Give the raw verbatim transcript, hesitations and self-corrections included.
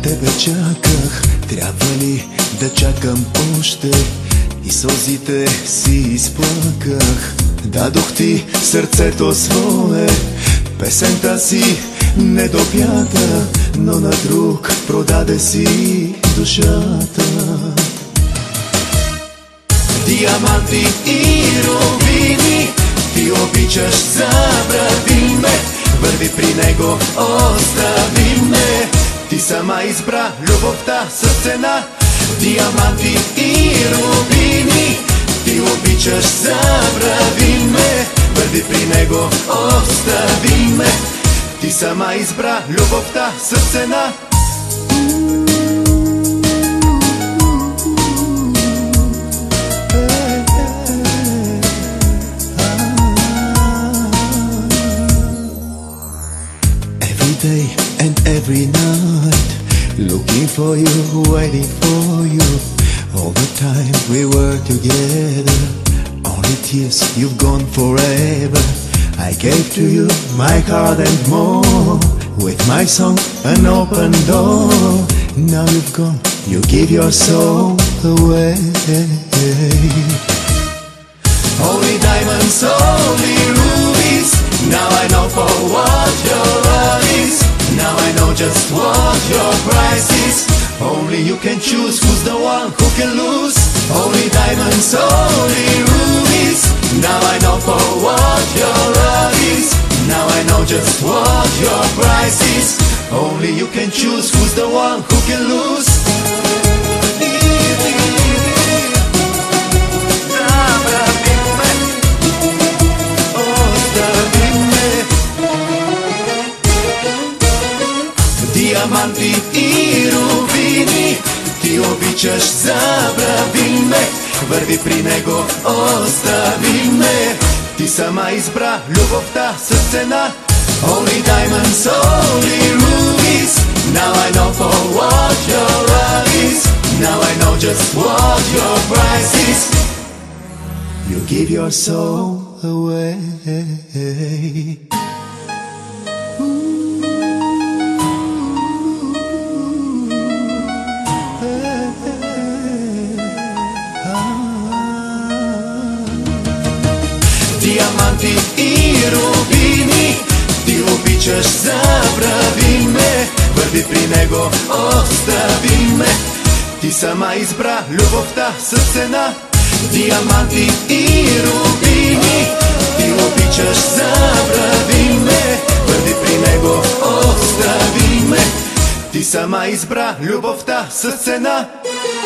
тебе чаках, трябва ли да чакам още? И сълзите си изплаках. Дадох ти сърцето свое, песента си недопята, но на друг продаде си душата. Диаманти и рубини, ти обичаш, забрави ме, върви при него, остави ме. Ти сама избра любовта с цена. Диаманти и рубини, ти обичаш, забрави ме, върви при него, остави ме. Ти сама избра любовта с цена. Every day and every night, looking for you, waiting for you. All the time we were together, only tears, you've gone forever. I gave to you my heart and more, with my song an open door. Now you've gone, you give your soul away. Only diamonds, only rubies, now I know for what your love is. Now I know just what your price is. Only you can choose who's the one who can lose. Only diamonds, only rubies, now I know for what your love is. Now I know just what your price is. Only you can choose who's the one who can lose. Диаманти и рубини, ти обичаш, забрави ме, върви при него, остави ме. Ти сама избра любовта с цена. Only diamonds, only rubies, now I know for what your love is. Now I know just what your price is. You give your soul away. Диаманти и рубини, ти обичаш, забрави ме, върви при него, остави ме. Ти сама избра любовта с цена. Диаманти и рубини, ти обичаш, забрави ме, върви при него, остави ме. Ти сама избра любовта с цена.